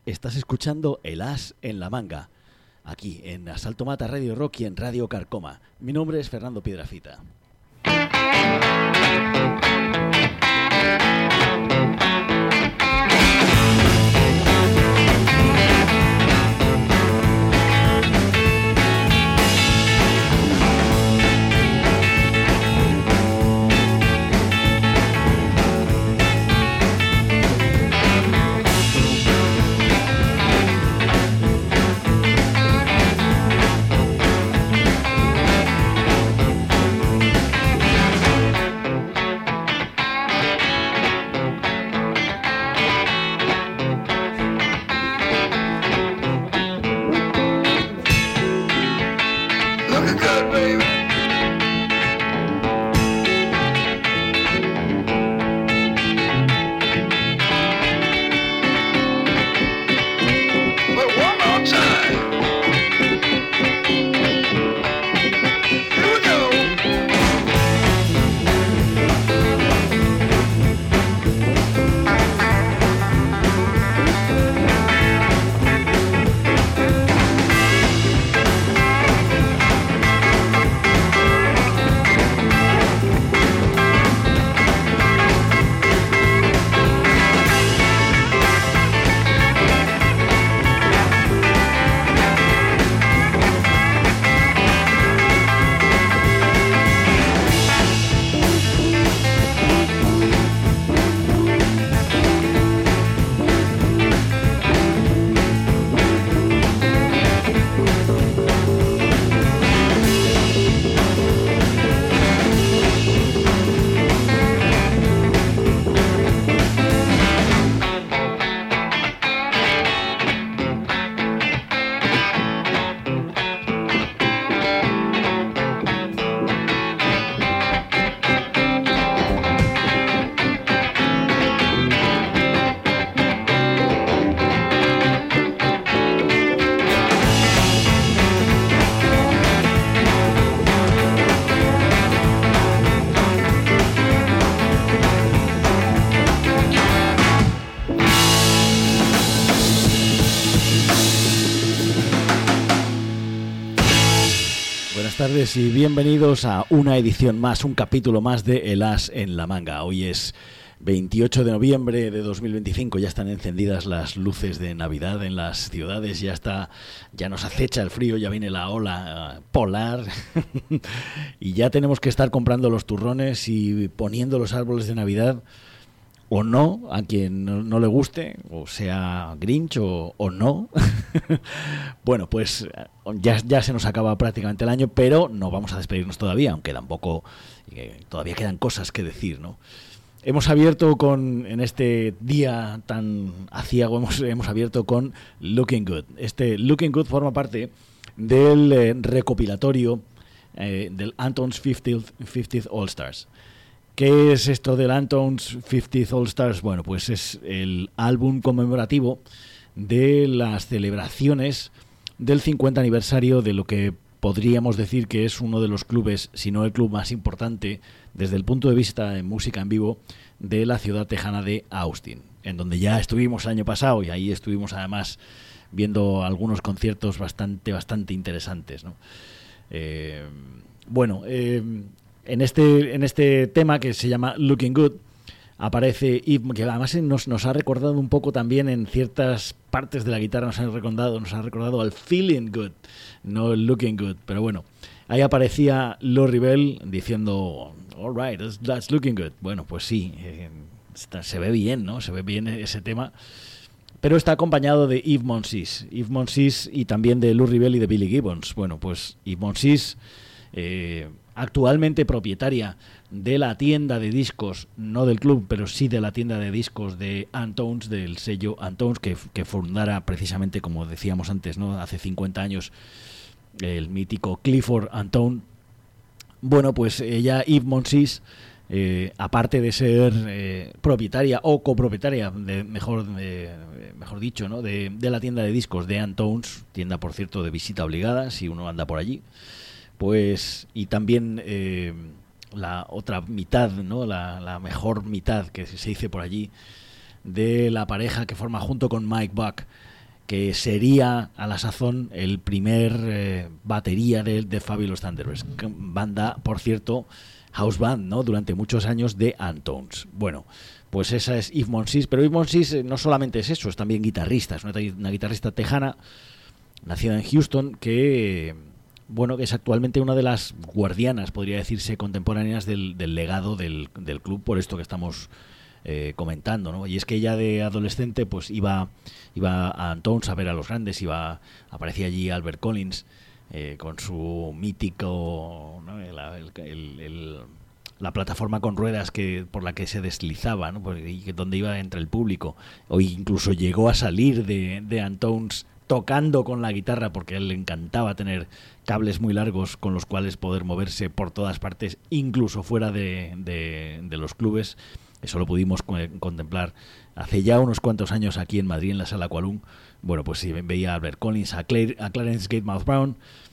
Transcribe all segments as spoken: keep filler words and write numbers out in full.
Estás escuchando El As en la Manga, aquí en Asalto Mata Radio Rock y en Radio Carcoma. Mi nombre es Fernando Piedrafita. Buenas tardes y bienvenidos a una edición más, un capítulo más de El As en la Manga. Hoy es veintiocho de noviembre de dos mil veinticinco, ya están encendidas las luces de Navidad en las ciudades, ya está, ya nos acecha el frío, ya viene la ola uh, polar y ya tenemos que estar comprando los turrones y poniendo los árboles de Navidad, o no, a quien no, no le guste, o sea Grinch o, o no. Bueno, pues ya, ya se nos acaba prácticamente el año, pero no vamos a despedirnos todavía, aunque tampoco, eh, todavía quedan cosas que decir, ¿no? Hemos abierto con, en este día tan aciago, hemos, hemos abierto con Looking Good. Este Looking Good forma parte del eh, recopilatorio eh, del Anton's fiftieth All Stars. ¿Qué es esto del Anton's fiftieth All Stars? Bueno, pues es el álbum conmemorativo de las celebraciones del cincuenta aniversario de lo que podríamos decir que es uno de los clubes, si no el club más importante desde el punto de vista de música en vivo de la ciudad tejana de Austin, en donde ya estuvimos el año pasado y ahí estuvimos además viendo algunos conciertos bastante, bastante interesantes, ¿no? Eh, bueno, eh, En este, en este tema que se llama Looking Good aparece Yves, que además nos, nos ha recordado un poco también en ciertas partes de la guitarra, nos ha recordado, nos ha recordado al Feeling Good, no el Looking Good, pero bueno, ahí aparecía Lori Bell diciendo all right, that's, that's looking good. Bueno, pues sí, eh, está, se ve bien, ¿no? Se ve bien ese tema, pero está acompañado de Yves Monsis, Yves Monsis y también de Lori Bell y de Billy Gibbons. Bueno, pues Yves Monsis, eh, actualmente propietaria de la tienda de discos, no del club, pero sí de la tienda de discos de Antones, del sello Antones, que, que fundara precisamente, como decíamos antes, ¿no? Hace cincuenta años, el mítico Clifford Antone. Bueno, pues ella, Yves Monsis, eh, aparte de ser eh, propietaria o copropietaria, de, mejor, de, mejor dicho, ¿no? de, de la tienda de discos de Antones, tienda, por cierto, de visita obligada, si uno anda por allí, pues, y también eh, la otra mitad, ¿no? La, la mejor mitad que se dice por allí de la pareja que forma junto con Mike Buck que sería a la sazón el primer eh, batería de, de Fabulous Thunderbirds, banda, por cierto, house band, ¿no? Durante muchos años de Antones. Bueno, pues esa es Yves Monsis, pero Yves Monsis eh, no solamente es eso, es también guitarrista, es una, una guitarrista tejana, nacida en Houston, que, bueno, que es actualmente una de las guardianas, podría decirse, contemporáneas del, del legado del, del club, por esto que estamos eh, comentando, ¿no? Y es que ella de adolescente pues iba, iba a Antones a ver a los grandes, iba aparecía allí Albert Collins eh, con su mítico, ¿no? el, el, el, el la plataforma con ruedas que por la que se deslizaba, ¿no? Y donde iba entre el público, o incluso llegó a salir de, de Antones tocando con la guitarra, porque a él le encantaba tener cables muy largos con los cuales poder moverse por todas partes, incluso fuera de, de, de los clubes. Eso lo pudimos contemplar hace ya unos cuantos años aquí en Madrid, en la Sala Qualung. Bueno, pues sí, veía a Albert Collins, a, Claire, a Clarence Gatemouth Brown,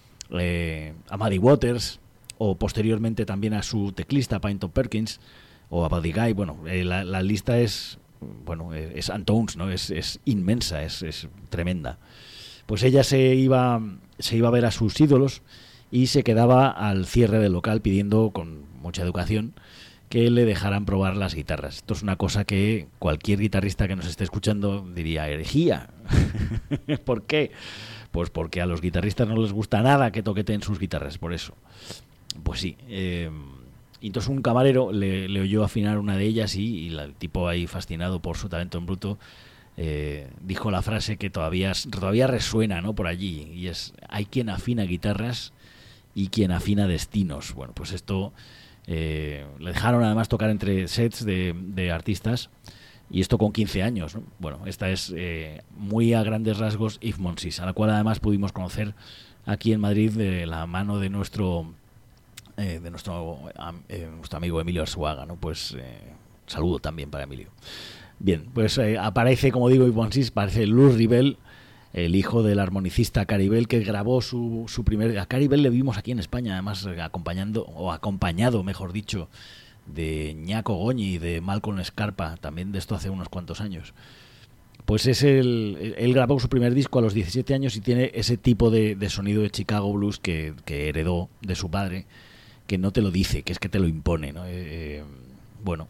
eh, a Muddy Waters, o posteriormente también a su teclista Pynton Perkins, o a Buddy Guy. Bueno, eh, la, la lista es, bueno, es Antones, ¿no? Es, es inmensa, es, es tremenda. Pues ella se iba, se iba a ver a sus ídolos y se quedaba al cierre del local pidiendo con mucha educación que le dejaran probar las guitarras. Esto es una cosa que cualquier guitarrista que nos esté escuchando diría, herejía. ¿Por qué? Pues porque a los guitarristas no les gusta nada que toqueten sus guitarras, por eso. Pues sí. Eh, y entonces un camarero le, le oyó afinar una de ellas y, y la, el tipo ahí fascinado por su talento en bruto eh, dijo la frase que todavía, todavía resuena, ¿no? Por allí, y es: hay quien afina guitarras y quien afina destinos. Bueno, pues esto eh, le dejaron además tocar entre sets de, de artistas, y esto con quince años, ¿no? Bueno, esta es eh, muy a grandes rasgos Yves Monsis, a la cual además pudimos conocer aquí en Madrid de la mano de nuestro eh, de nuestro, eh, nuestro amigo Emilio Arzuaga, ¿no? Pues eh, saludo también para Emilio. Bien, pues eh, aparece, como digo, Yves Monsis, aparece Luz Ribel, el hijo del armonicista Cary Bell, que grabó su, su primer... A Cary Bell le vimos aquí en España, además acompañando, o acompañado, mejor dicho, de Ñaco Goñi y de Malcolm Scarpa, también de esto hace unos cuantos años. Pues es el, él grabó su primer disco a los diecisiete años y tiene ese tipo de, de sonido de Chicago Blues que, que heredó de su padre, que no te lo dice, que es que te lo impone, ¿no? Eh, bueno,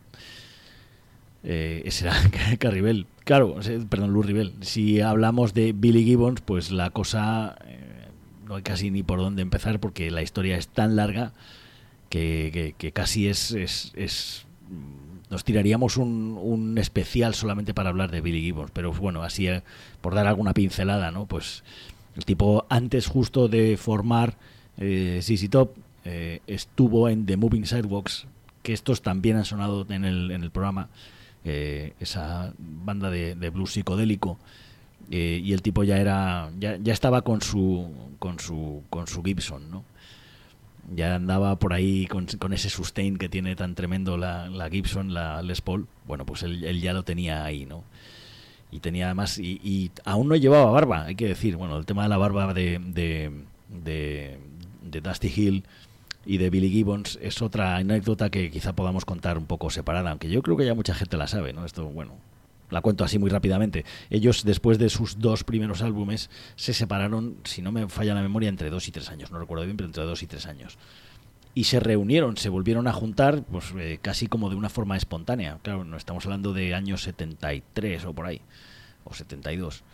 eh, ese era Cary Bell. Claro, perdón, Lou Ribel. Si hablamos de Billy Gibbons, pues la cosa eh, no hay casi ni por dónde empezar, porque la historia es tan larga que, que, que casi es, es, es nos tiraríamos un, un especial solamente para hablar de Billy Gibbons. Pero bueno, así eh, por dar alguna pincelada, ¿no? Pues el tipo, antes justo de formar eh, Z Z Top, eh, estuvo en The Moving Sidewalks, que estos también han sonado en el, en el programa, eh, esa banda de, de blues psicodélico, eh, y el tipo ya era ya, ya estaba con su con su con su Gibson, ¿no? Ya andaba por ahí con, con ese sustain que tiene tan tremendo la, la Gibson, la Les Paul. Bueno, pues él, él ya lo tenía ahí, ¿no? Y tenía además, y, y aún no llevaba barba, hay que decir. Bueno, el tema de la barba de de, de, de Dusty Hill y de Billy Gibbons es otra anécdota que quizá podamos contar un poco separada, aunque yo creo que ya mucha gente la sabe, ¿no? Esto, bueno, la cuento así muy rápidamente. Ellos, después de sus dos primeros álbumes, se separaron, si no me falla la memoria, entre dos y tres años, no recuerdo bien, pero entre dos y tres años. Y se reunieron, se volvieron a juntar, pues eh, casi como de una forma espontánea. Claro, no estamos hablando de años setenta y tres o por ahí, o setenta y dos.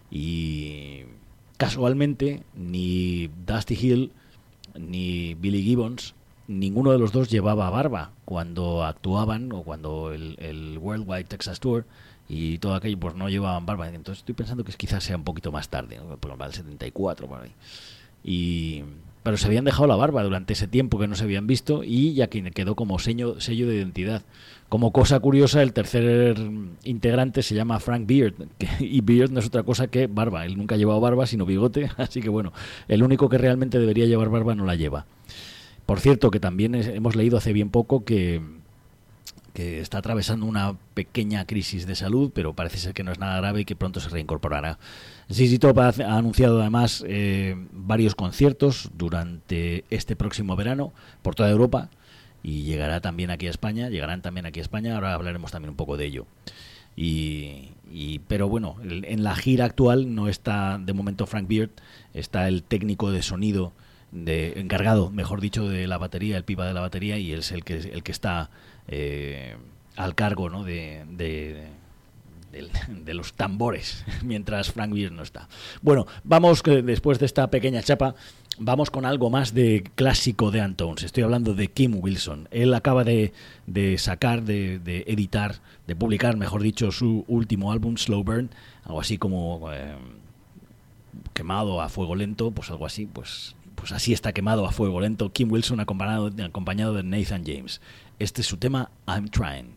Y casualmente, ni Dusty Hill ni Billy Gibbons, ninguno de los dos llevaba barba cuando actuaban, o cuando el, el Worldwide Texas Tour y todo aquello, pues no llevaban barba. Entonces estoy pensando que quizás sea un poquito más tarde, ¿no? Por ejemplo, el setenta y cuatro, por ahí. Y, pero se habían dejado la barba durante ese tiempo que no se habían visto, y ya que quedó como sello, sello de identidad. Como cosa curiosa, el tercer integrante se llama Frank Beard, que, y Beard no es otra cosa que barba. Él nunca ha llevado barba, sino bigote, así que bueno, el único que realmente debería llevar barba no la lleva. Por cierto, que también es, hemos leído hace bien poco que, que está atravesando una pequeña crisis de salud, pero parece ser que no es nada grave y que pronto se reincorporará. Z Z Top ha, ha anunciado además eh, varios conciertos durante este próximo verano por toda Europa, y llegará también aquí a España, llegarán también aquí a España, ahora hablaremos también un poco de ello. y, y pero bueno, en la gira actual no está de momento Frank Beard, está el técnico de sonido de encargado, mejor dicho, de la batería, el pipa de la batería, y él es el que el que está eh, al cargo, ¿no? de, de De, de los tambores, mientras Frank Beard no está. Bueno, vamos, después de esta pequeña chapa, vamos con algo más de clásico de Antones. Estoy hablando de Kim Wilson. Él acaba de, de sacar, de, de editar, de publicar, mejor dicho, su último álbum, Slow Burn, algo así como eh, quemado a fuego lento, pues algo así, pues, pues así está quemado a fuego lento Kim Wilson acompañado, acompañado de Nathan James. Este es su tema, I'm Trying.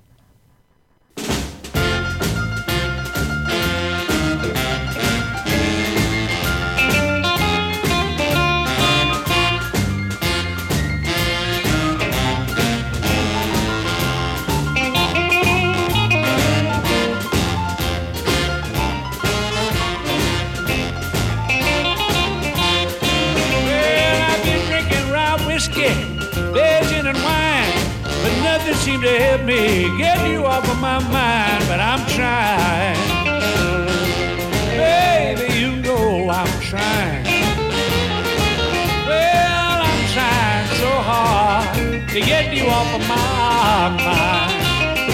Virgin and wine, but nothing seemed to help me get you off of my mind. But I'm trying, baby, you know I'm trying. Well, I'm trying so hard to get you off of my mind.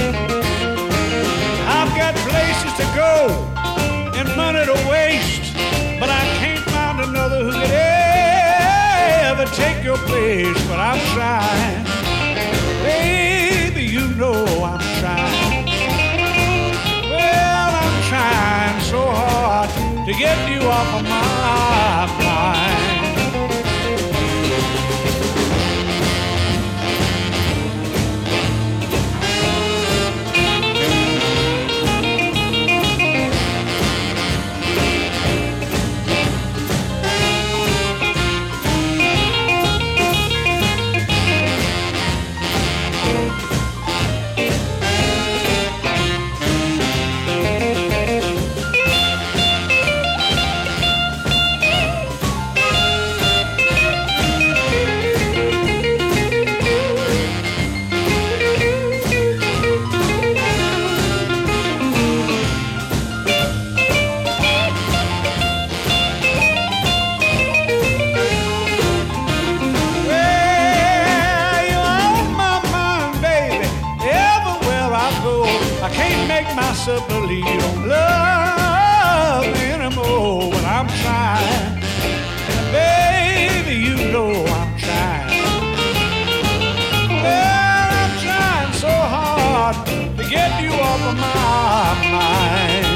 I've got places to go and money to waste, but I can't find another who could ever take your place. But I'm trying, baby, you know I'm trying. Well, I'm trying so hard to get you off of my mind. Believe on love anymore. But I'm trying, baby, you know I'm trying. Well, I'm trying so hard to get you off of my mind.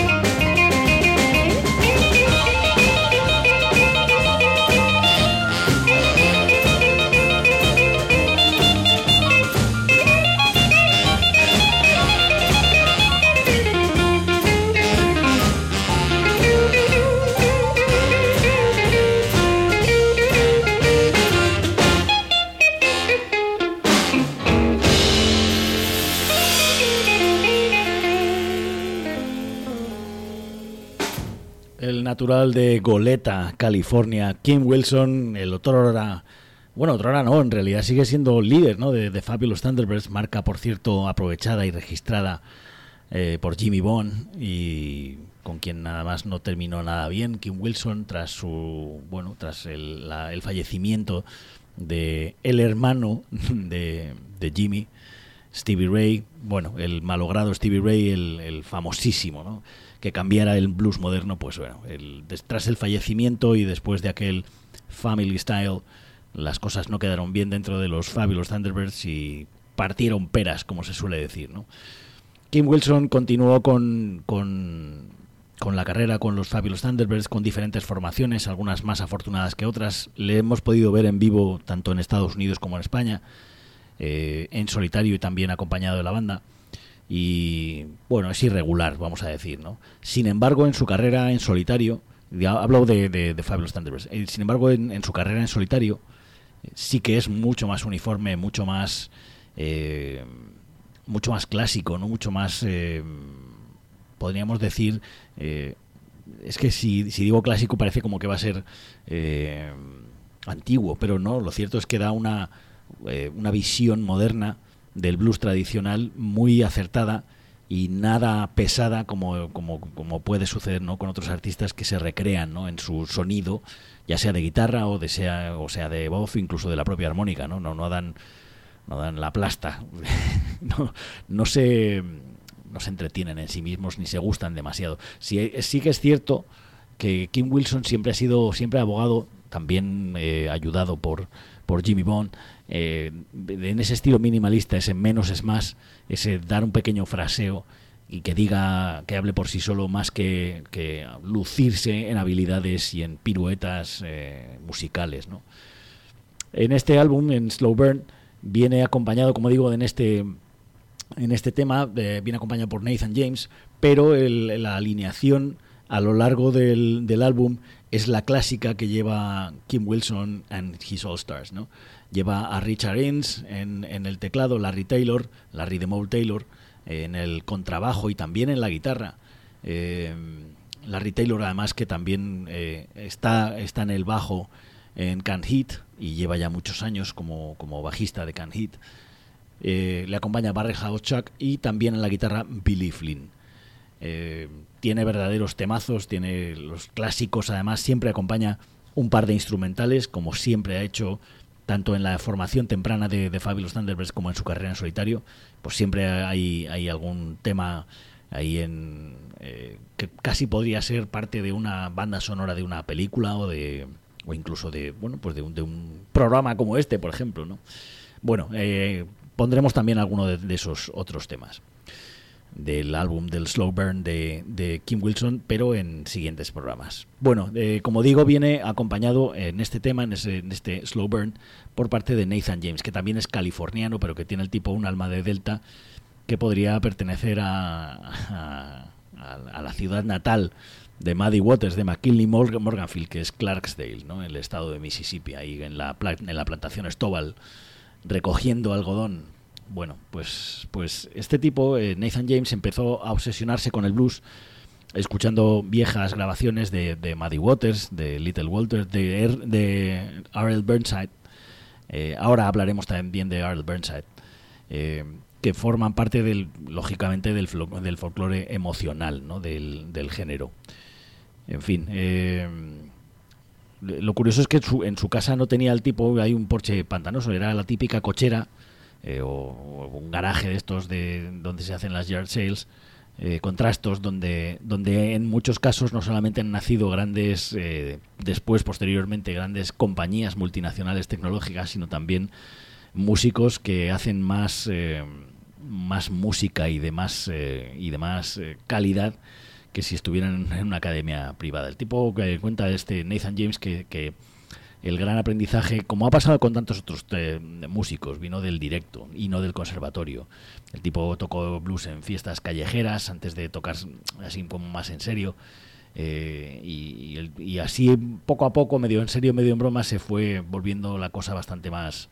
Natural de Goleta, California, Kim Wilson, el otrora, bueno, otrora no, en realidad sigue siendo líder, ¿no? de, de Fabulous Thunderbirds, marca, por cierto, aprovechada y registrada eh, por Jimmy Bond, y con quien nada más no terminó nada bien, Kim Wilson, tras su, bueno, tras el, la, el fallecimiento de el hermano de, de Jimmy, Stevie Ray, bueno, el malogrado Stevie Ray, el, el famosísimo, ¿no? que cambiara el blues moderno, pues bueno, el, tras el fallecimiento y después de aquel Family Style, las cosas no quedaron bien dentro de los Fabulous Thunderbirds y partieron peras, como se suele decir, ¿no? Kim Wilson continuó con, con, con la carrera con los Fabulous Thunderbirds, con diferentes formaciones, algunas más afortunadas que otras. Le hemos podido ver en vivo tanto en Estados Unidos como en España, eh, en solitario y también acompañado de la banda. Y bueno, es irregular, vamos a decir, ¿no? Sin embargo, en su carrera en solitario, ya hablo de, de, de Fabulous Thunderbirds, eh, sin embargo, en, en su carrera en solitario eh, sí que es mucho más uniforme, mucho más eh, mucho más clásico, ¿no? Mucho más, eh, podríamos decir, eh, es que si, si digo clásico parece como que va a ser eh, antiguo, pero no, lo cierto es que da una, eh, una visión moderna del blues tradicional muy acertada, y nada pesada como, como, como puede suceder, ¿no?, con otros artistas que se recrean, ¿no?, en su sonido, ya sea de guitarra o de sea o sea de voz, incluso de la propia armónica, no no no dan no dan la plasta. no no se no se entretienen en sí mismos ni se gustan demasiado. Sí, sí que es cierto que Kim Wilson siempre ha sido siempre ha abogado, también eh, ayudado por por Jimmy Bond, eh, en ese estilo minimalista, ese menos es más, ese dar un pequeño fraseo y que diga, que hable por sí solo, más que, que lucirse en habilidades y en piruetas eh, musicales, ¿no? En este álbum, en Slow Burn, viene acompañado, como digo, en este en este tema, eh, viene acompañado por Nathan James, pero el, la alineación a lo largo del, del álbum es la clásica que lleva Kim Wilson and His All Stars, ¿no? Lleva a Richard Innes en, en el teclado, Larry Taylor, Larry the Mole Taylor, eh, en el contrabajo y también en la guitarra. Eh, Larry Taylor, además, que también eh, está, está en el bajo en Can't Hit y lleva ya muchos años como, como bajista de Can't Hit. Eh, le acompaña Barry Hochak y también en la guitarra Billy Flynn. Eh, tiene verdaderos temazos, tiene los clásicos, además siempre acompaña un par de instrumentales, como siempre ha hecho tanto en la formación temprana de, de Fabulous Thunderbirds como en su carrera en solitario. Pues siempre hay, hay algún tema ahí en eh, que casi podría ser parte de una banda sonora de una película o de o incluso de bueno pues de un, de un programa como este, por ejemplo, ¿no? Bueno, eh, pondremos también alguno de, de esos otros temas del álbum del Slow Burn de, de Kim Wilson, pero en siguientes programas. Bueno, eh, como digo, viene acompañado en este tema, en, ese, en este Slow Burn, por parte de Nathan James, que también es californiano, pero que tiene el tipo un alma de Delta, que podría pertenecer a, a, a la ciudad natal de Muddy Waters, de McKinley Morganfield, que es Clarksdale, ¿no?, en el estado de Mississippi, ahí en la, en la plantación Stovall, recogiendo algodón. Bueno, pues, pues este tipo, eh, Nathan James, empezó a obsesionarse con el blues, escuchando viejas grabaciones de, de Muddy Waters, de Little Walter, de, R, de R L Burnside. Eh, ahora hablaremos también de R L Burnside, eh, que forman parte, del, lógicamente, del, del folclore emocional, ¿no?, del, del género. En fin, eh, lo curioso es que en su, en su casa no tenía el tipo, hay un porche pantanoso, era la típica cochera, Eh, o, o un garaje de estos de donde se hacen las yard sales, eh, con trastos, donde, donde en muchos casos no solamente han nacido grandes, eh, después, posteriormente, grandes compañías multinacionales tecnológicas, sino también músicos que hacen más, eh, más música y de más, eh, y de más eh, calidad que si estuvieran en una academia privada. El tipo que cuenta este Nathan James que, que el gran aprendizaje, como ha pasado con tantos otros eh, músicos, vino del directo y no del conservatorio. El tipo tocó blues en fiestas callejeras antes de tocar así como más en serio, eh, y, y, el, y así poco a poco, medio en serio, medio en broma, se fue volviendo la cosa bastante más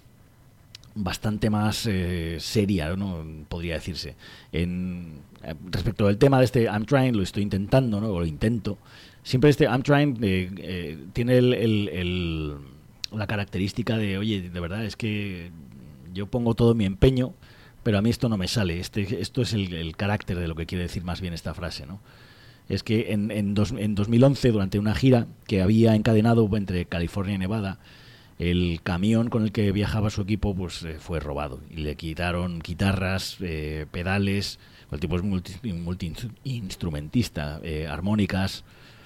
bastante más eh, seria, ¿no?, podría decirse. En, eh, respecto al tema de este I'm Trying, lo estoy intentando, ¿no?, o lo intento. Siempre este I'm Trying eh, eh, tiene el, el, el, la característica de, oye, de verdad, es que yo pongo todo mi empeño, pero a mí esto no me sale. Este, esto es el, el carácter de lo que quiere decir más bien esta frase, ¿no? Es que en, en, dos, en dos mil once, durante una gira que había encadenado entre California y Nevada, el camión con el que viajaba su equipo pues eh, fue robado y le quitaron guitarras, eh, pedales. El tipo es multi, multi-instrumentista, eh, armónicas,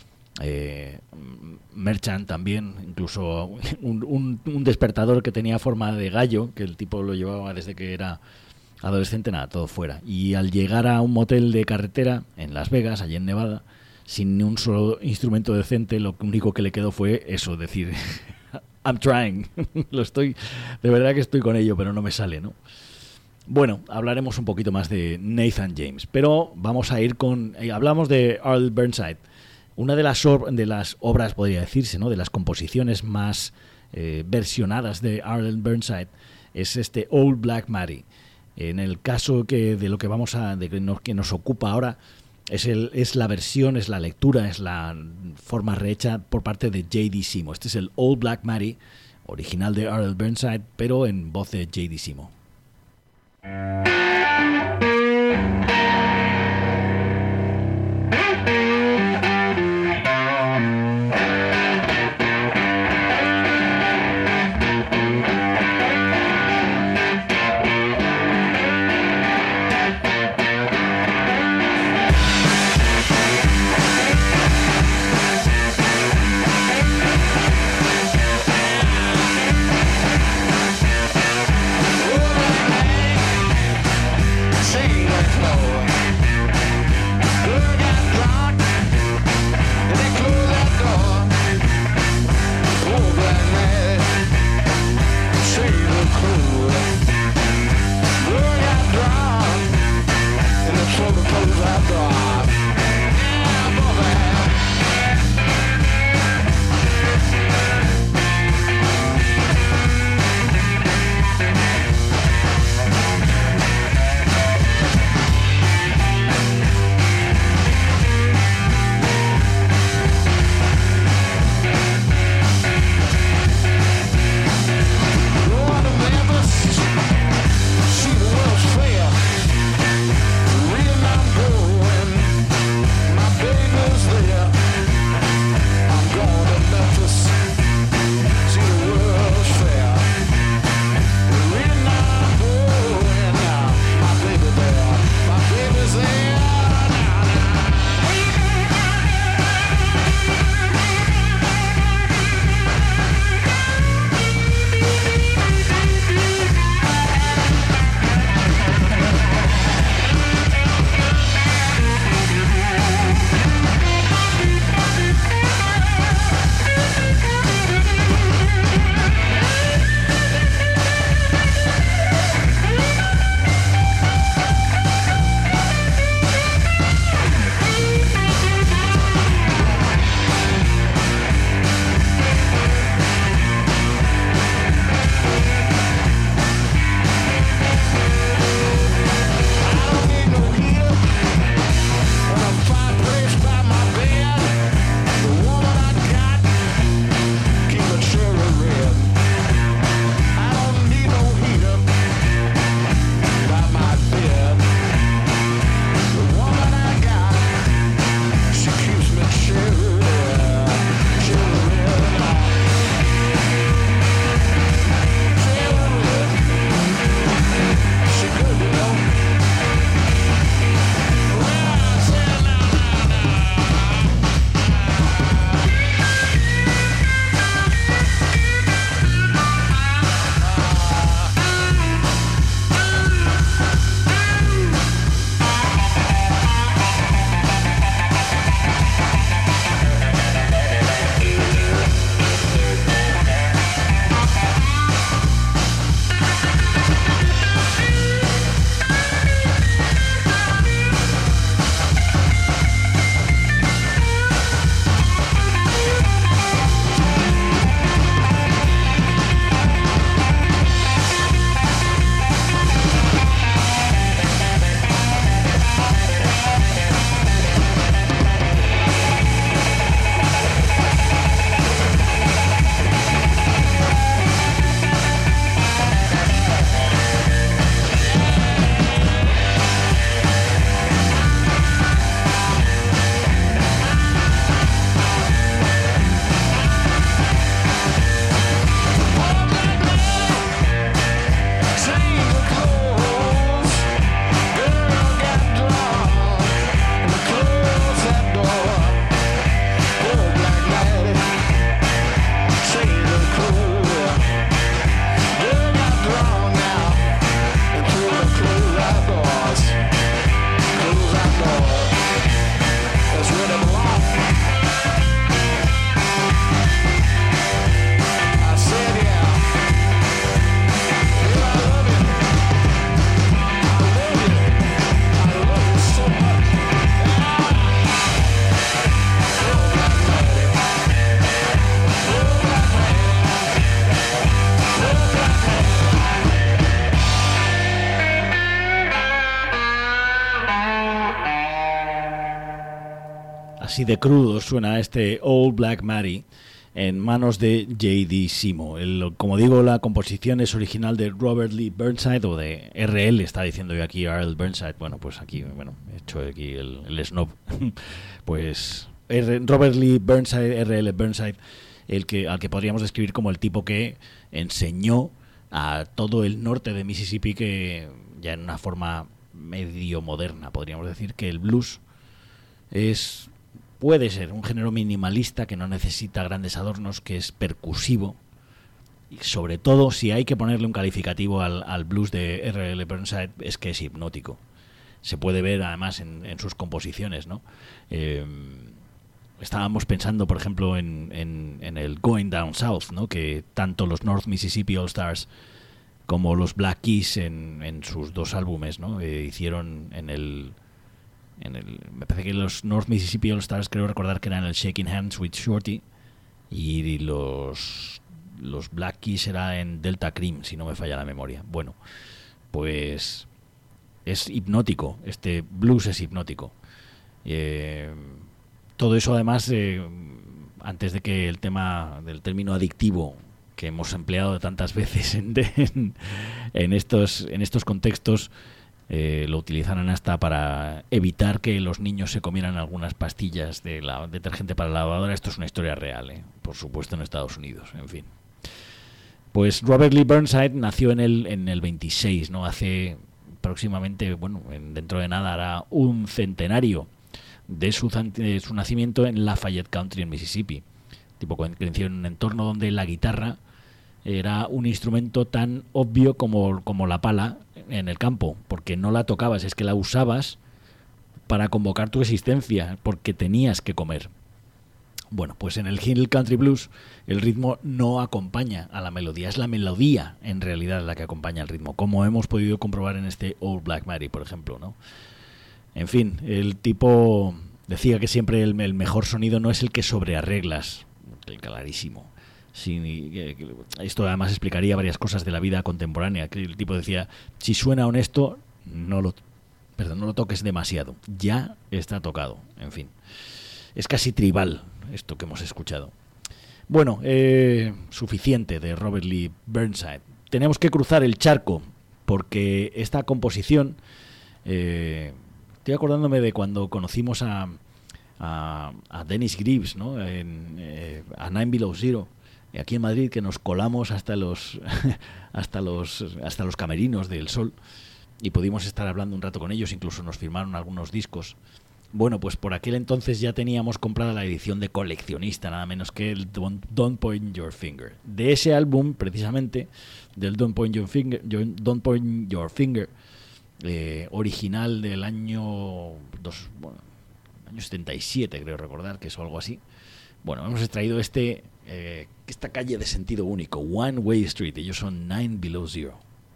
eh, merchant también, incluso un, un, un despertador que tenía forma de gallo, que el tipo lo llevaba desde que era adolescente, nada, todo fuera. Y al llegar a un motel de carretera en Las Vegas, allí en Nevada, sin ni un solo instrumento decente, lo único que le quedó fue eso, decir I'm trying, lo estoy, de verdad que estoy con ello, pero no me sale, ¿no? Bueno, hablaremos un poquito más de Nathan James, pero vamos a ir con, eh, hablamos de R L Burnside. Una de las, or- de las obras, podría decirse, ¿no?, de las composiciones más eh, versionadas de R L Burnside es este Old Black Mary. En el caso que de lo que vamos a de que nos, que nos ocupa ahora es el es la versión, es la lectura, es la forma rehecha por parte de J D Simo. Este es el Old Black Mary, original de R L Burnside, pero en voz de J D Simo. así de crudo suena este Old Black Mary en manos de J D Simo. El, como digo, la composición es original de Robert Lee Burnside, o de R L, está diciendo yo aquí R L Burnside. Bueno, pues aquí, bueno, he hecho aquí el, el snob. Pues R, Robert Lee Burnside, R L Burnside, el que, al que podríamos describir como el tipo que enseñó a todo el norte de Mississippi, que ya en una forma medio moderna podríamos decir que el blues es... puede ser un género minimalista que no necesita grandes adornos, que es percusivo, y sobre todo, si hay que ponerle un calificativo al, al blues de R L Burnside, es que es hipnótico. Se puede ver además en, en sus composiciones, ¿no? Eh, estábamos pensando, por ejemplo, en, en, en el Going Down South, ¿no? Que tanto los North Mississippi All Stars como los Black Keys en, en sus dos álbumes, ¿no? Eh, hicieron en el... En el, me parece que los North Mississippi All Stars, creo recordar que eran el Shaking Hands with Shorty, y los los Black Keys era en Delta Cream, si no me falla la memoria. Bueno, pues es hipnótico, este blues es hipnótico. Eh, todo eso además, eh, antes de que el tema del término adictivo que hemos empleado tantas veces en, en, en estos en estos contextos, Eh, lo utilizaron hasta para evitar que los niños se comieran algunas pastillas de la detergente para la lavadora. Esto es una historia real, ¿eh? Por supuesto en Estados Unidos, en fin. Pues Robert Lee Burnside nació en el en el veintiséis, ¿no? Hace próximamente, bueno, en, dentro de nada hará un centenario de su, de su nacimiento en Lafayette Country, en Mississippi. Tipo, creció en un entorno donde la guitarra era un instrumento tan obvio como, como la pala en el campo, porque no la tocabas, es que la usabas para convocar tu existencia, porque tenías que comer. Bueno, pues en el Hill Country Blues el ritmo no acompaña a la melodía, es la melodía en realidad la que acompaña al ritmo, como hemos podido comprobar en este Old Black Mary, por ejemplo, ¿no? En fin, el tipo decía que siempre el, el mejor sonido no es el que sobrearreglas, el clarísimo. Sí, esto además explicaría varias cosas de la vida contemporánea. Que el tipo decía, si suena honesto, no lo, perdón, no lo toques demasiado. Ya está tocado. En fin, es casi tribal esto que hemos escuchado. Bueno, eh, suficiente de Robert Lee Burnside. Tenemos que cruzar el charco, porque esta composición, eh, estoy acordándome de cuando conocimos a, a, a Dennis Greaves, ¿no? En, eh, a Nine Below Zero. Aquí en Madrid, que nos colamos hasta los hasta los hasta los camerinos del Sol y pudimos estar hablando un rato con ellos, incluso nos firmaron algunos discos. Bueno, pues por aquel entonces ya teníamos comprada la edición de coleccionista, nada menos que el Don't, Don't Point Your Finger. De ese álbum, precisamente, del Don't Point Your Finger, Don't Point Your Finger, eh, original del año dos, bueno, año setenta y siete, creo recordar, que es algo así. Bueno, hemos extraído este eh, esta calle de sentido único, One Way Street. Ellos son Nine Below Zero.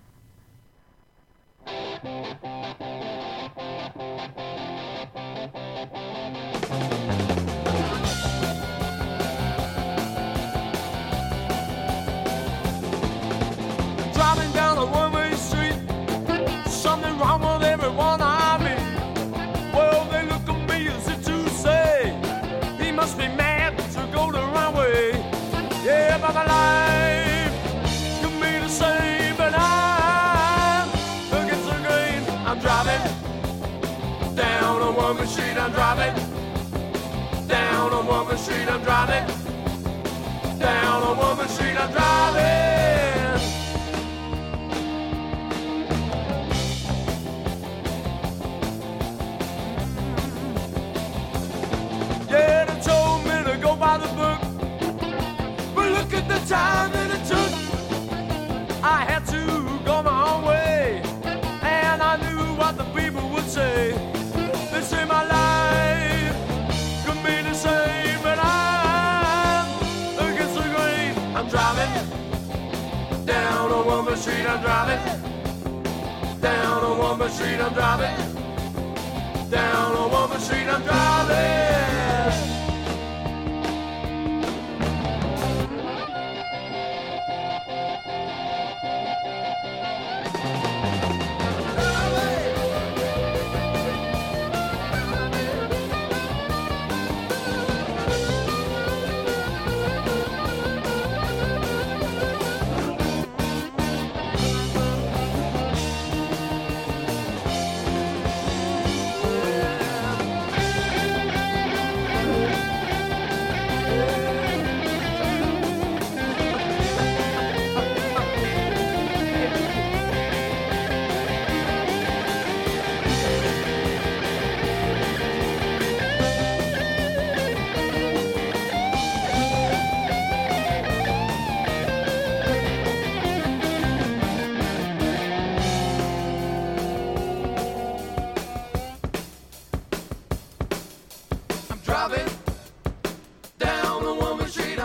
Driving down a one-way street, something wrong with everyone I meet. Well, they look at me as if to say, he must be mad to go the wrong way. Yeah, but my life could be the same, but I'm against the grain. I'm driving down a one-way street. I'm driving down a one-way street. I'm driving down a one-way street. I'm driving. Yeah, they told me to go by the book, but look at the time that it took. I had to go my own way, and I knew what the people would say. They say my life could be the same, but I'm against the grain. I'm driving down a one-way street. I'm driving down a one-way street. I'm driving down a one-way street. I'm driving.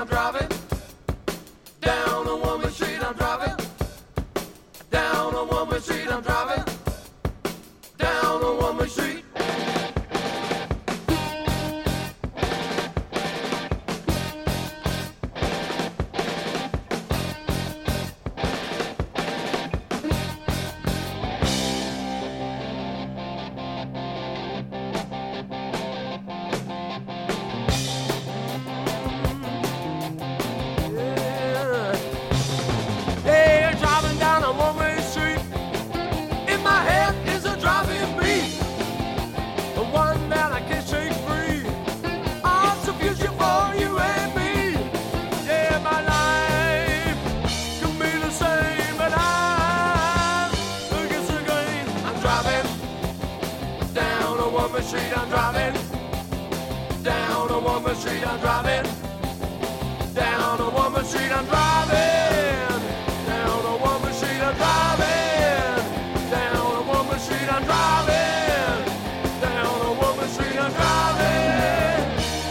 I'm driving. Down a one-way street, I'm driving. Down a one-way street, I'm driving. Down a one-way street. Street, I'm driving. Down a one-way street, I'm driving. Down a one-way street, I'm driving. Down a one-way street, I'm driving. Down a one-way street, I'm driving. Down a one-way street, I'm driving.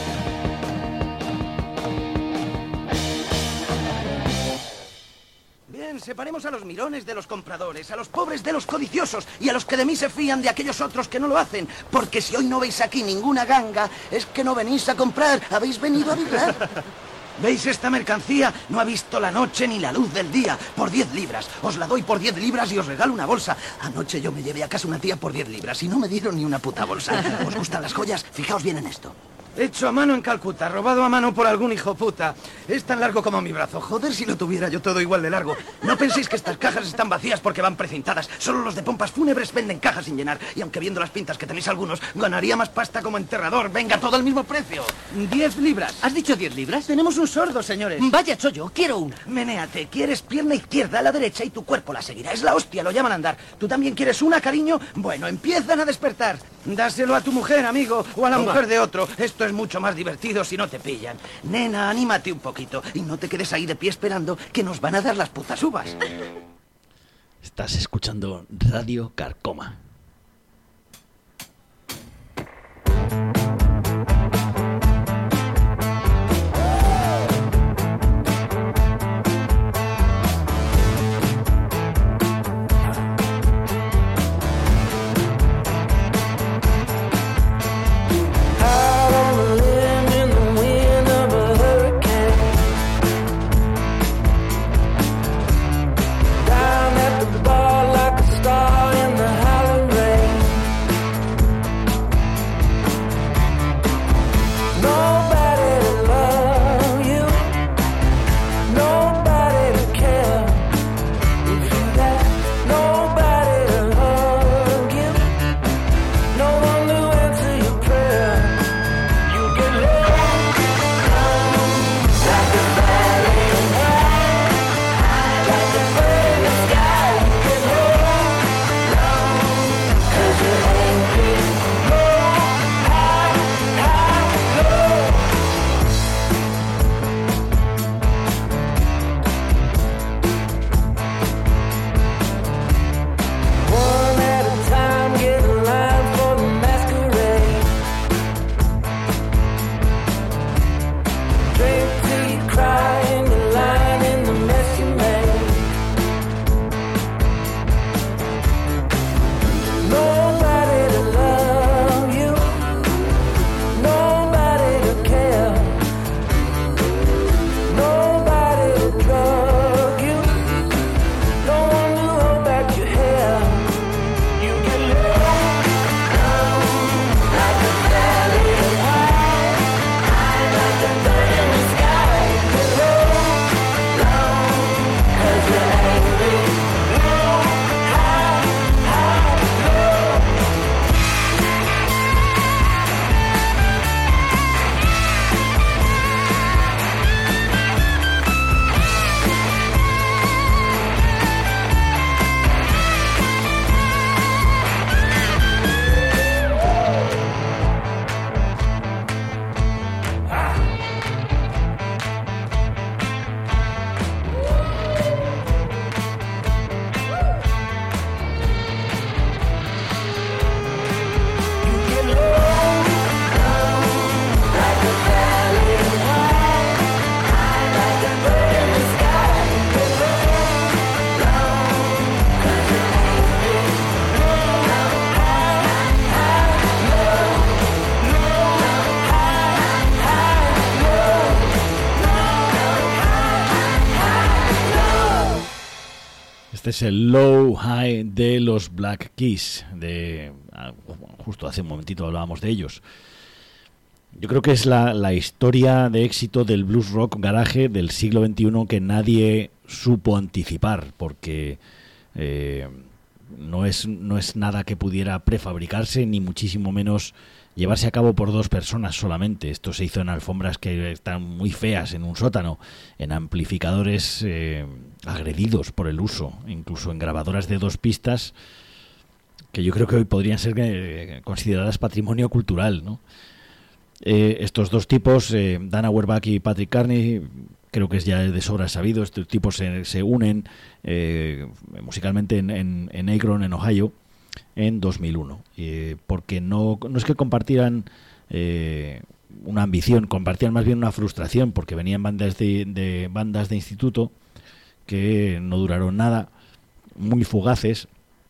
Bien, separemos a los mirones de los compradores, a los pobres de los codiciosos y a los que de mí se fían de aquellos otros que no lo hacen. Porque si hoy no veis aquí ninguna ganga, es que no venís a comprar, habéis venido a vibrar. ¿Veis esta mercancía? No ha visto la noche ni la luz del día. Por diez libras. Os la doy por diez libras y os regalo una bolsa. Anoche yo me llevé a casa una tía por diez libras y no me dieron ni una puta bolsa. ¿Os gustan las joyas? Fijaos bien en esto. Hecho a mano en Calcuta, robado a mano por algún hijo puta. Es tan largo como mi brazo. Joder, si lo tuviera yo todo igual de largo. No penséis que estas cajas están vacías porque van precintadas. Solo los de pompas fúnebres venden cajas sin llenar. Y aunque viendo las pintas que tenéis algunos, ganaría más pasta como enterrador. Venga, todo al mismo precio. Diez libras. ¿Has dicho diez libras? Tenemos un sordo, señores. Vaya chollo, quiero una. Menéate, quieres pierna izquierda a la derecha y tu cuerpo la seguirá. Es la hostia, lo llaman andar. ¿Tú también quieres una, cariño? Bueno, empiezan a despertar. Dáselo a tu mujer, amigo, o a la Toma. mujer de otro. Esto es mucho más divertido si no te pillan. Nena, anímate un poquito y no te quedes ahí de pie esperando que nos van a dar las putas uvas. Estás escuchando Radio Carcoma. Down at the bar like a star in the Hollywood Este es el Low High de los Black Keys. De, justo hace un momentito hablábamos de ellos. Yo creo que es la, la historia de éxito del blues rock garage del siglo veintiuno que nadie supo anticipar, porque eh, no es, no es nada que pudiera prefabricarse, ni muchísimo menos llevarse a cabo por dos personas solamente. Esto se hizo en alfombras que están muy feas, en un sótano, en amplificadores eh, agredidos por el uso, incluso en grabadoras de dos pistas, que yo creo que hoy podrían ser eh, consideradas patrimonio cultural, ¿no? Eh, estos dos tipos, eh, Dan Auerbach y Patrick Carney, creo que es ya de sobra sabido, estos tipos se, se unen eh, musicalmente en, en, en Akron, en Ohio, en dos mil uno, eh, porque no, no es que compartieran eh, una ambición, compartían más bien una frustración, porque venían bandas de, de bandas de instituto que no duraron nada, muy fugaces.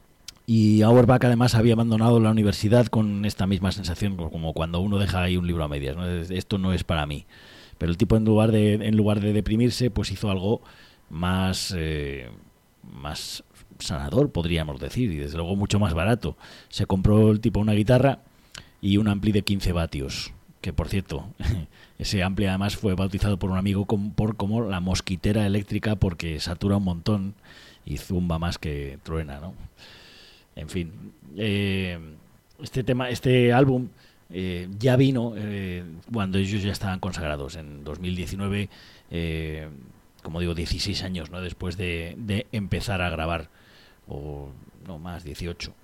Y Auerbach además había abandonado la universidad con esta misma sensación, como cuando uno deja ahí un libro a medias, ¿no? Esto no es para mí. Pero el tipo, en lugar de en lugar de deprimirse, pues hizo algo más eh, más sanador, podríamos decir, y desde luego mucho más barato. Se compró el tipo una guitarra y un ampli de quince vatios, que por cierto, ese ampli además fue bautizado por un amigo como, por como la mosquitera eléctrica, porque satura un montón y zumba más que truena, ¿no? En fin, eh, este tema, este álbum eh, ya vino eh, cuando ellos ya estaban consagrados en dos mil diecinueve, eh, como digo, dieciséis años, ¿no? Después de, de empezar a grabar, o no más, dieciocho.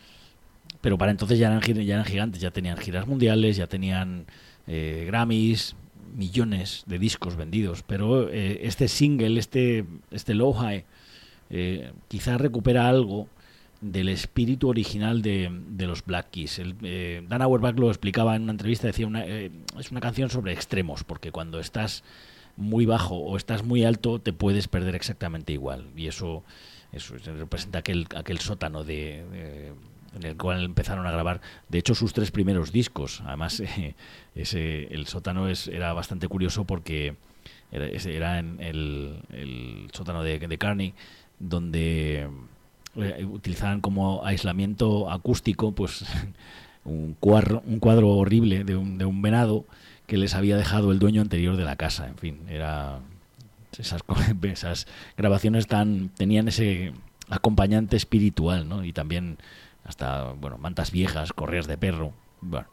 Pero para entonces ya eran, ya eran gigantes, ya tenían giras mundiales, ya tenían eh, Grammys, millones de discos vendidos. Pero eh, este single, este, este Low High, eh, quizás recupera algo del espíritu original de, de los Black Keys. El, eh, Dan Auerbach lo explicaba en una entrevista, decía una, eh, es una canción sobre extremos, porque cuando estás muy bajo o estás muy alto te puedes perder exactamente igual, y eso, eso representa aquel, aquel sótano de, de, en el cual empezaron a grabar, de hecho, sus tres primeros discos. Además, eh, ese, el sótano es, era bastante curioso porque era, ese era en el, el sótano de, de Carney, donde utilizaban como aislamiento acústico pues un cuadro, un cuadro horrible de un, de un venado que les había dejado el dueño anterior de la casa. En fin, era esas, esas grabaciones tan tenían ese acompañante espiritual, ¿no? Y también hasta, bueno, mantas viejas, correas de perro, bueno.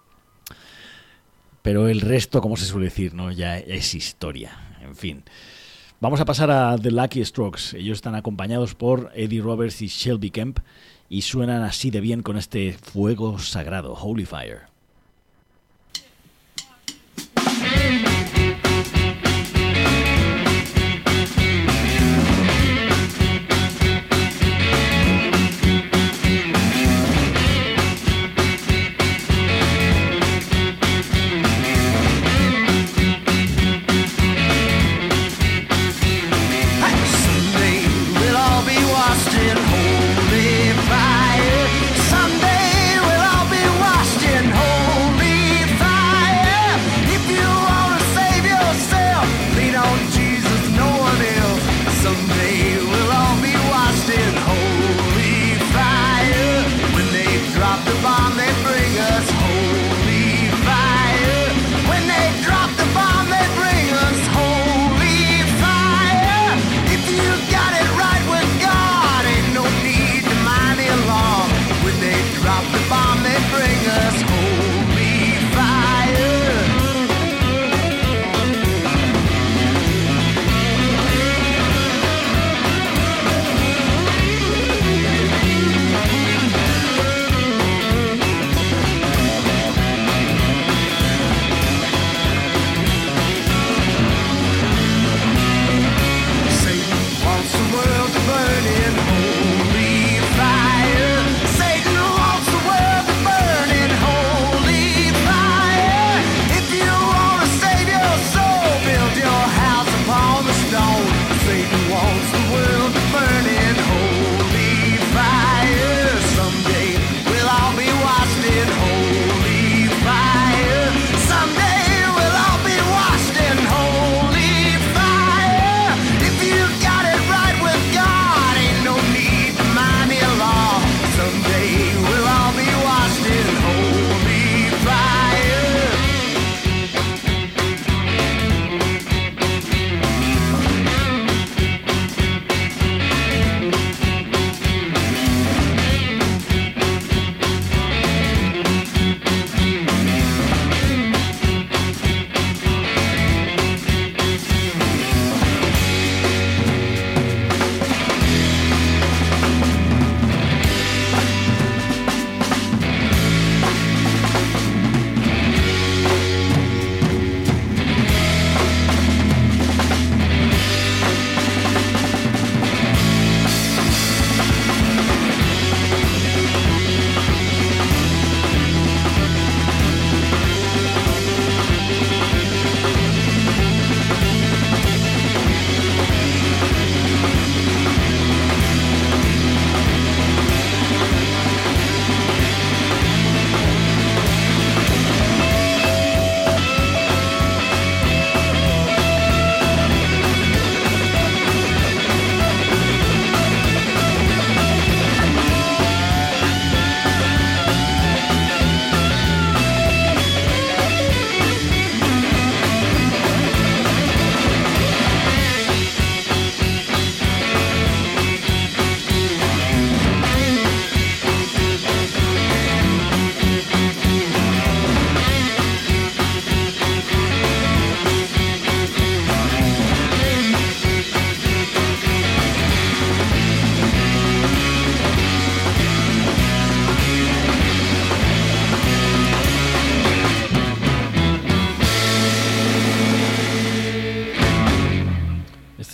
Pero el resto, como se suele decir, ¿no? Ya es historia. En fin. Vamos a pasar a The Lucky Strokes. Ellos están acompañados por Eddie Roberts y Shelby Kemp y suenan así de bien con este fuego sagrado, Holy Fire. Someday we'll all be washed in holy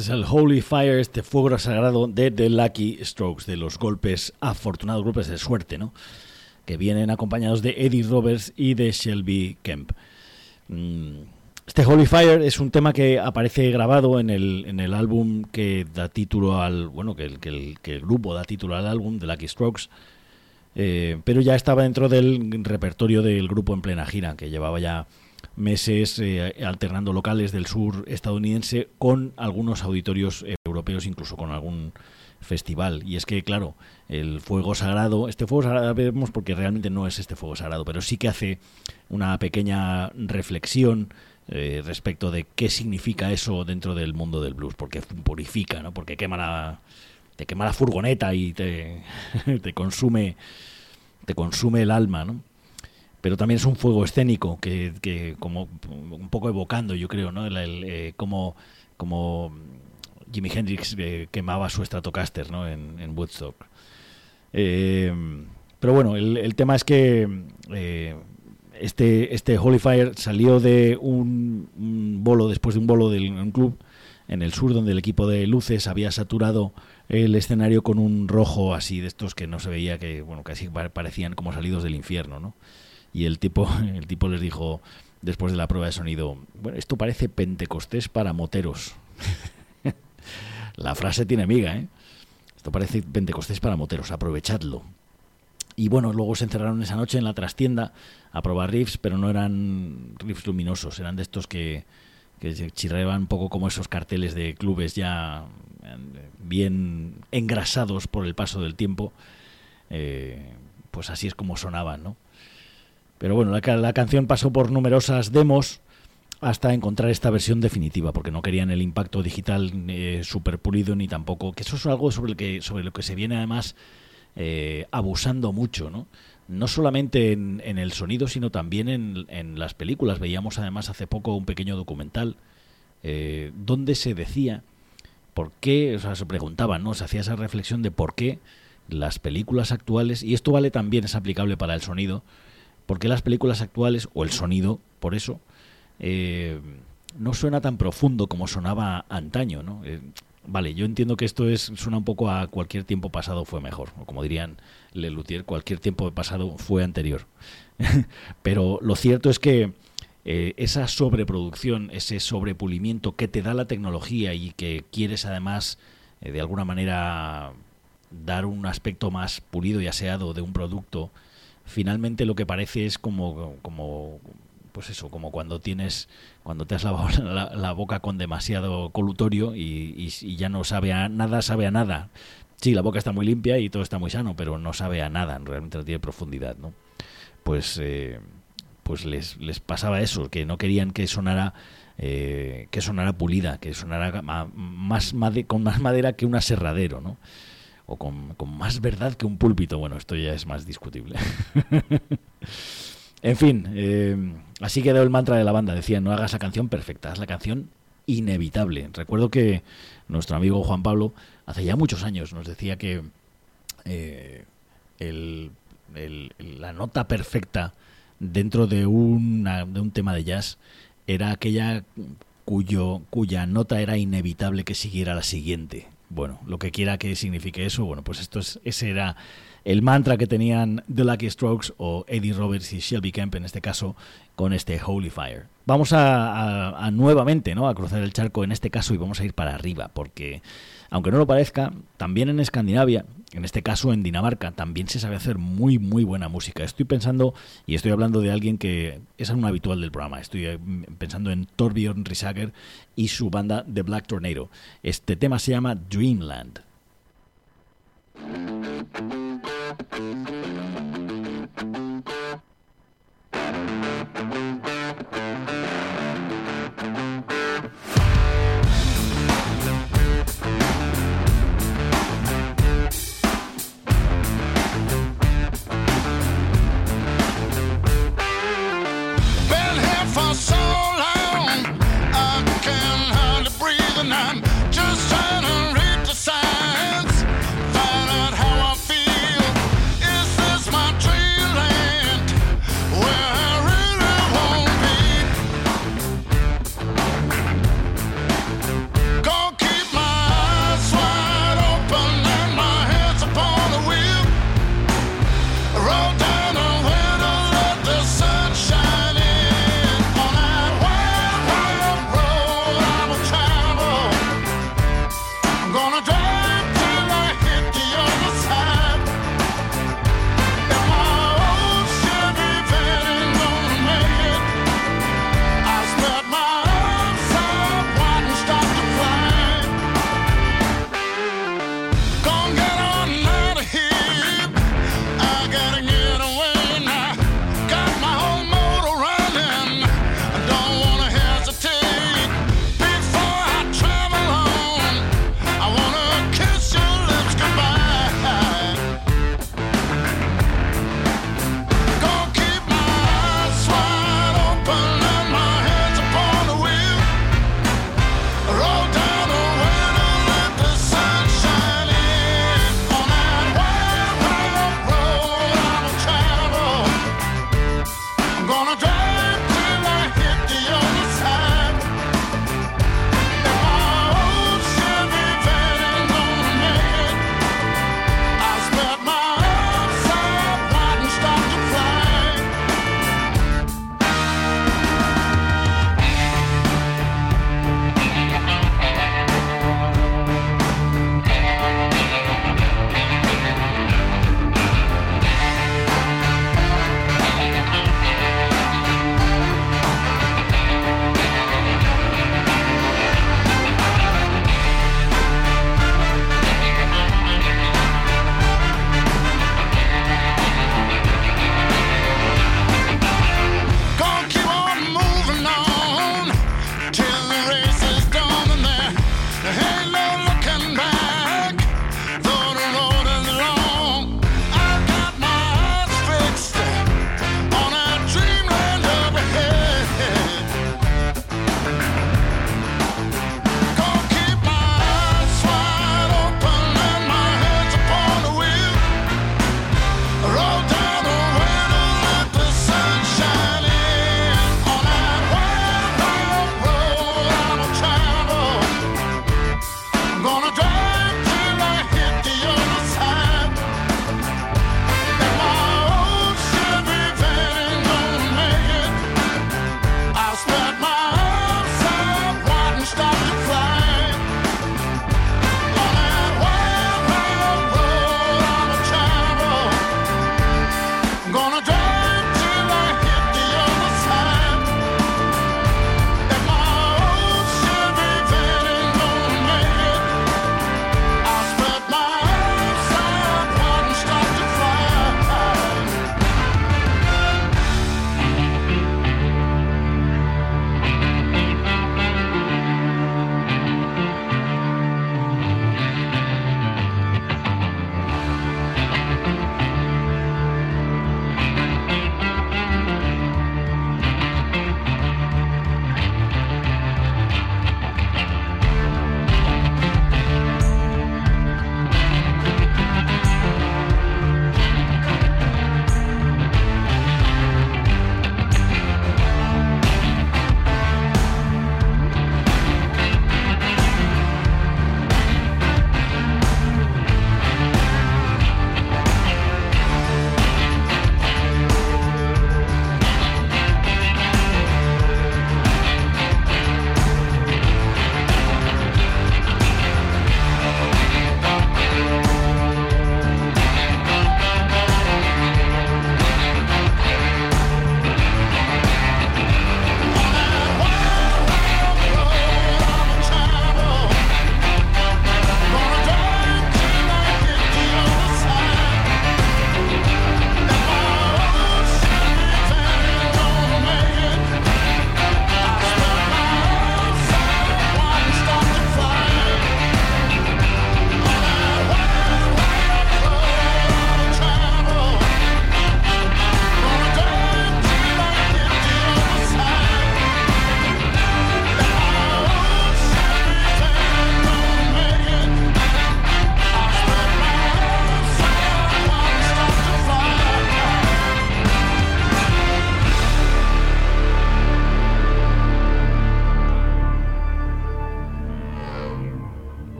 Este es el Holy Fire, este fuego sagrado de The Lucky Strokes, de los golpes afortunados, golpes de suerte, ¿no? Que vienen acompañados de Eddie Roberts y de Shelby Kemp. Este Holy Fire es un tema que aparece grabado en el, en el álbum que da título al, bueno, que el, que el, que el grupo da título al álbum, The Lucky Strokes, eh, pero ya estaba dentro del repertorio del grupo en plena gira, que llevaba ya meses eh, alternando locales del sur estadounidense con algunos auditorios eh, europeos, incluso con algún festival. Y es que, claro, el fuego sagrado, este fuego sagrado vemos porque realmente no es este fuego sagrado, pero sí que hace una pequeña reflexión eh, respecto de qué significa eso dentro del mundo del blues, porque purifica, ¿no? Porque quema la, te quema la furgoneta y te, te consume te consume el alma, ¿no? Pero también es un fuego escénico que, que como un poco evocando, yo creo, ¿no? El, el, eh, como, como Jimi Hendrix eh, quemaba su Stratocaster, ¿no? en, en Woodstock. Eh, pero bueno, el, el tema es que eh, este, este Holy Fire salió de un, un bolo, después de un bolo de un club en el sur, donde el equipo de luces había saturado el escenario con un rojo así de estos que no se veía, que bueno, casi parecían como salidos del infierno, ¿no? Y el tipo, el tipo les dijo, después de la prueba de sonido, bueno, esto parece Pentecostés para moteros. La frase tiene miga, ¿eh? Esto parece Pentecostés para moteros, aprovechadlo. Y bueno, luego se encerraron esa noche en la trastienda a probar riffs, pero no eran riffs luminosos, eran de estos que, que chirreaban un poco como esos carteles de clubes ya bien engrasados por el paso del tiempo. Eh, pues así es como sonaban, ¿no? Pero bueno, la, la canción pasó por numerosas demos hasta encontrar esta versión definitiva, porque no querían el impacto digital eh, super pulido, ni tampoco, que eso es algo sobre, el que, sobre lo que se viene además eh, abusando mucho, ¿no? No solamente en, en el sonido, sino también en, en las películas. Veíamos además hace poco un pequeño documental eh, donde se decía por qué, o sea, se preguntaban, ¿no? Se hacía esa reflexión de por qué las películas actuales, y esto vale también, es aplicable para el sonido, porque las películas actuales, o el sonido, por eso, eh, no suena tan profundo como sonaba antaño, ¿no? Eh, vale, yo entiendo que esto es suena un poco a cualquier tiempo pasado fue mejor, o como dirían Lelutier, cualquier tiempo pasado fue anterior. Pero lo cierto es que eh, esa sobreproducción, ese sobrepulimiento que te da la tecnología y que quieres además, eh, de alguna manera, dar un aspecto más pulido y aseado de un producto, finalmente lo que parece es como, como pues eso, como cuando tienes, cuando te has lavado la, la boca con demasiado colutorio y, y, y ya no sabe a nada, sabe a nada. Sí, la boca está muy limpia y todo está muy sano, pero no sabe a nada, realmente no tiene profundidad, ¿no? Pues, eh, pues les, les pasaba eso, que no querían que sonara, eh, que sonara pulida, que sonara más made, con más madera que un aserradero, ¿no? O con, con más verdad que un púlpito. Bueno, esto ya es más discutible. En fin, eh, así quedó el mantra de la banda. Decían, no hagas la canción perfecta, haz la canción inevitable. Recuerdo que nuestro amigo Juan Pablo, hace ya muchos años, nos decía que eh, el, el, la nota perfecta dentro de, una, de un tema de jazz era aquella cuyo, cuya nota era inevitable que siguiera la siguiente. Bueno, lo que quiera que signifique eso, bueno, pues esto es, ese era el mantra que tenían The Lucky Strokes o Eddie Roberts y Shelby Kemp en este caso con este Holy Fire. Vamos a, a, a nuevamente, ¿no?, a cruzar el charco en este caso y vamos a ir para arriba, porque aunque no lo parezca, también en Escandinavia, en este caso en Dinamarca, también se sabe hacer muy muy buena música. Estoy pensando, y estoy hablando de alguien que es un habitual del programa, estoy pensando en Torbjörn Risager y su banda The Black Tornado. Este tema se llama Dreamland. I'm just trying to read the sign.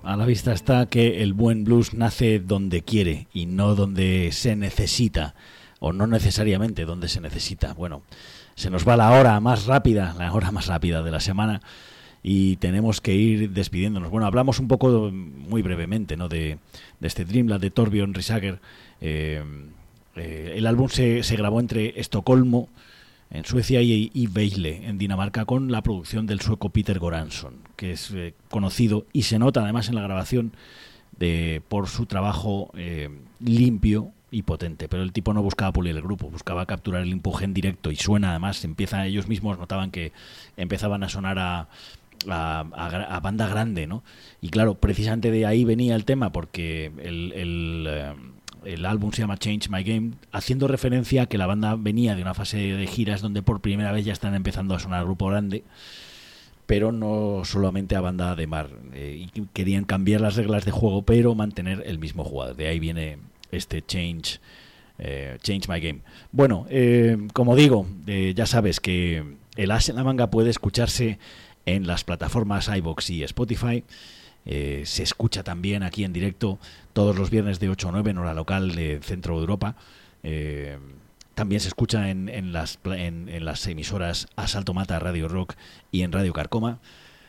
a la vista está que el buen blues nace donde quiere y no donde se necesita, o no necesariamente donde se necesita. Bueno, se nos va la hora más rápida, la hora más rápida de la semana, y tenemos que ir despidiéndonos. Bueno, hablamos un poco, muy brevemente, ¿no?, de, de este Dreamland de Torbjörn Rysavik. Eh, eh, el álbum se, se grabó entre Estocolmo, en Suecia, y, y Vejle, en Dinamarca, con la producción del sueco Peter Goransson, que es eh, conocido y se nota además en la grabación de, por su trabajo eh, limpio y potente. Pero el tipo no buscaba pulir el grupo, buscaba capturar el empuje en directo, y suena además, empieza, ellos mismos notaban que empezaban a sonar a, a, a, a banda grande, ¿no? Y claro, precisamente de ahí venía el tema, porque el... el eh, el álbum se llama Change My Game, haciendo referencia a que la banda venía de una fase de giras donde por primera vez ya están empezando a sonar grupo grande, pero no solamente a banda de mar, eh, y querían cambiar las reglas de juego pero mantener el mismo jugador. De ahí viene este Change, eh, Change My Game. Bueno, eh, como digo, eh, ya sabes que el As en la Manga puede escucharse en las plataformas iVoox y Spotify. Eh, se escucha también aquí en directo todos los viernes de ocho a nueve en hora local de Centro Europa. Eh, también se escucha en, en, las, en, en las emisoras Asalto Mata, Radio Rock y en Radio Carcoma.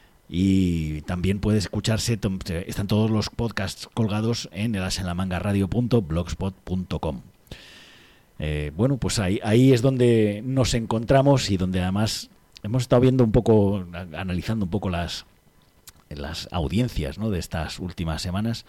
Y también puede escucharse, están todos los podcasts colgados en el as en la manga radio punto blogspot punto com. Eh, bueno, pues ahí, ahí es donde nos encontramos y donde además hemos estado viendo un poco, analizando un poco las... en las audiencias, ¿no?, de estas últimas semanas.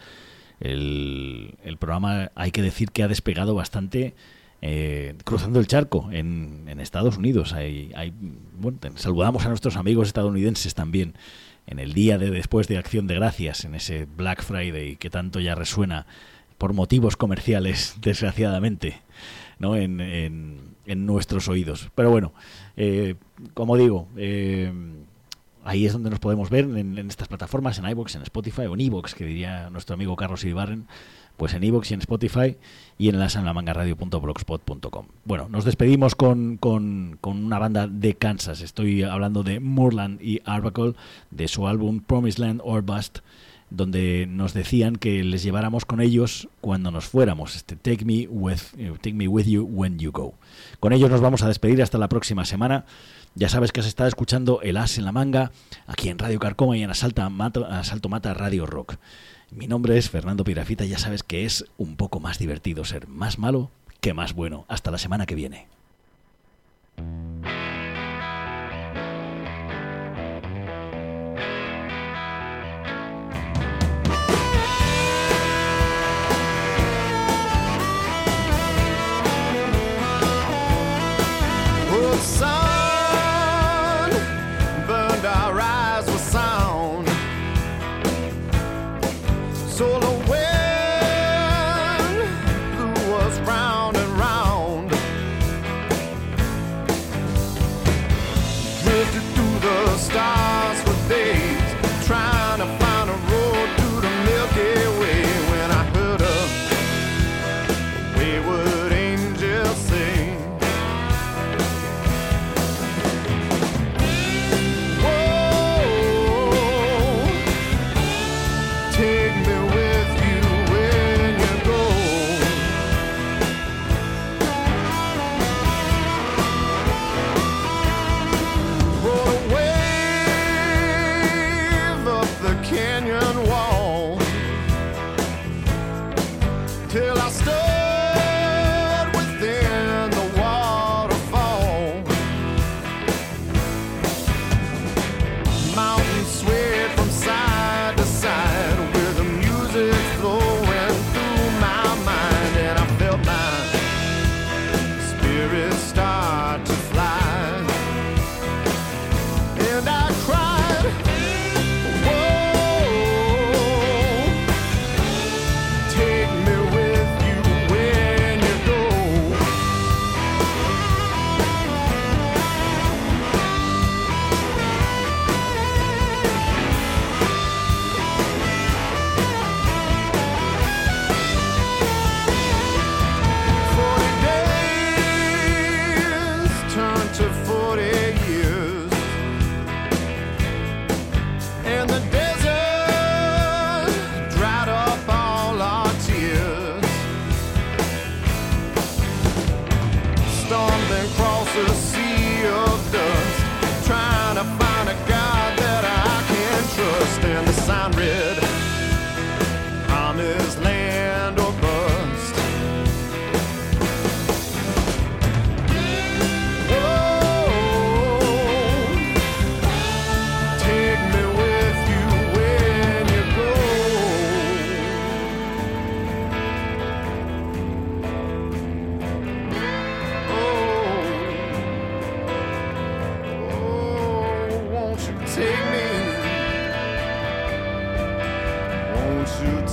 El, el programa, hay que decir que ha despegado bastante eh, cruzando el charco en, en Estados Unidos. Hay, hay, bueno, saludamos a nuestros amigos estadounidenses también en el día de después de Acción de Gracias, en ese Black Friday que tanto ya resuena por motivos comerciales, desgraciadamente, ¿no?, en, en, en nuestros oídos. Pero bueno, eh, como digo, eh, ahí es donde nos podemos ver, en, en estas plataformas, en iVoox, en Spotify, o en iVoox, que diría nuestro amigo Carlos Iribarren, pues en iVoox y en Spotify, y en el as en la manga radio punto blogspot punto com. Bueno, nos despedimos con, con, con una banda de Kansas. Estoy hablando de Moorland y Arbuckle, de su álbum Promised Land or Bust, donde nos decían que les lleváramos con ellos cuando nos fuéramos. Este Take Me With, Take Me With You When You Go. Con ellos nos vamos a despedir hasta la próxima semana. Ya sabes que has estado escuchando El As en la Manga, aquí en Radio Carcoma y en Asalto Mata, Asalto Mata Radio Rock. Mi nombre es Fernando Pirafita y ya sabes que es un poco más divertido ser más malo que más bueno. Hasta la semana que viene.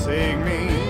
take me